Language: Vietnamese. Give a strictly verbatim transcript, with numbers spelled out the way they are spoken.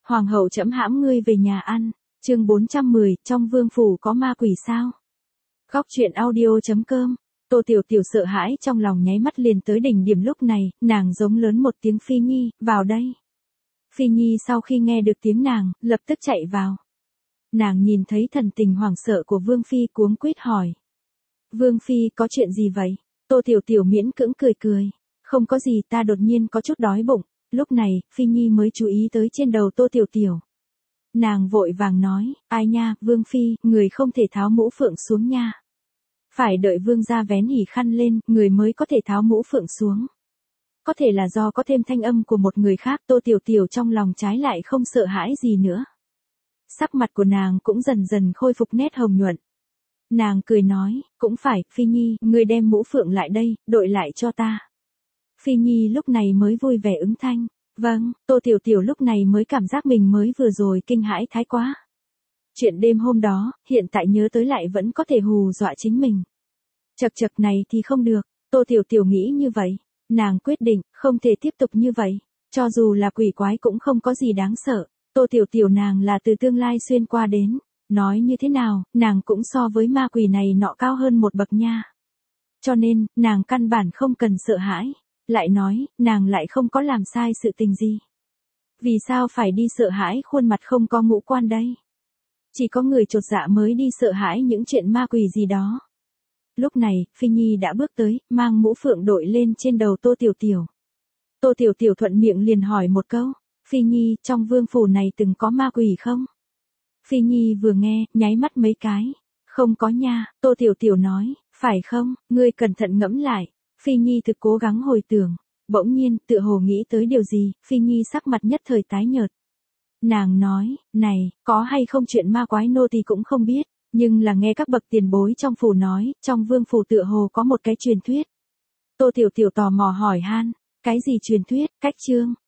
Hoàng hậu trẫm hãm ngươi về nhà ăn. Chương bốn trăm mười, trong vương phủ có ma quỷ sao? Góc truyện audio chấm com. Tô Tiểu Tiểu sợ hãi trong lòng nháy mắt liền tới đỉnh điểm, lúc này, nàng giống lớn một tiếng: Phi Nhi, vào đây. Phi Nhi sau khi nghe được tiếng nàng, lập tức chạy vào. Nàng nhìn thấy thần tình hoảng sợ của Vương Phi, cuống quýt hỏi. Vương Phi, có chuyện gì vậy? Tô Tiểu Tiểu miễn cưỡng cười cười. Không có gì, ta đột nhiên có chút đói bụng. Lúc này, Phi Nhi mới chú ý tới trên đầu Tô Tiểu Tiểu. Nàng vội vàng nói, ai nha, Vương Phi, người không thể tháo mũ phượng xuống nha. Phải đợi Vương gia vén hỉ khăn lên, người mới có thể tháo mũ phượng xuống. Có thể là do có thêm thanh âm của một người khác, Tô Tiểu Tiểu trong lòng trái lại không sợ hãi gì nữa. Sắc mặt của nàng cũng dần dần khôi phục nét hồng nhuận. Nàng cười nói, cũng phải, Phi Nhi, người đem mũ phượng lại đây, đội lại cho ta. Phi Nhi lúc này mới vui vẻ ứng thanh. Vâng, Tô Tiểu Tiểu lúc này mới cảm giác mình mới vừa rồi kinh hãi thái quá. Chuyện đêm hôm đó, hiện tại nhớ tới lại vẫn có thể hù dọa chính mình. Chật chật này thì không được, Tô Tiểu Tiểu nghĩ như vậy. Nàng quyết định, không thể tiếp tục như vậy. Cho dù là quỷ quái cũng không có gì đáng sợ. Tô Tiểu Tiểu nàng là từ tương lai xuyên qua đến. Nói như thế nào, nàng cũng so với ma quỷ này nọ cao hơn một bậc nha. Cho nên, nàng căn bản không cần sợ hãi. Lại nói, nàng lại không có làm sai sự tình gì. Vì sao phải đi sợ hãi khuôn mặt không có ngũ quan đây? Chỉ có người chột dạ mới đi sợ hãi những chuyện ma quỷ gì đó. Lúc này, Phi Nhi đã bước tới, mang mũ phượng đội lên trên đầu Tô Tiểu Tiểu. Tô Tiểu Tiểu thuận miệng liền hỏi một câu, Phi Nhi, trong vương phủ này từng có ma quỷ không? Phi Nhi vừa nghe, nháy mắt mấy cái. Không có nha, Tô Tiểu Tiểu nói, phải không, ngươi cẩn thận ngẫm lại. Phi Nhi thực cố gắng hồi tưởng. Bỗng nhiên, tựa hồ nghĩ tới điều gì, Phi Nhi sắc mặt nhất thời tái nhợt. Nàng nói, này, có hay không chuyện ma quái nô tỳ cũng không biết, nhưng là nghe các bậc tiền bối trong phủ nói, trong vương phủ tựa hồ có một cái truyền thuyết. Tô Tiểu Tiểu tò mò hỏi han, cái gì truyền thuyết, cách chương,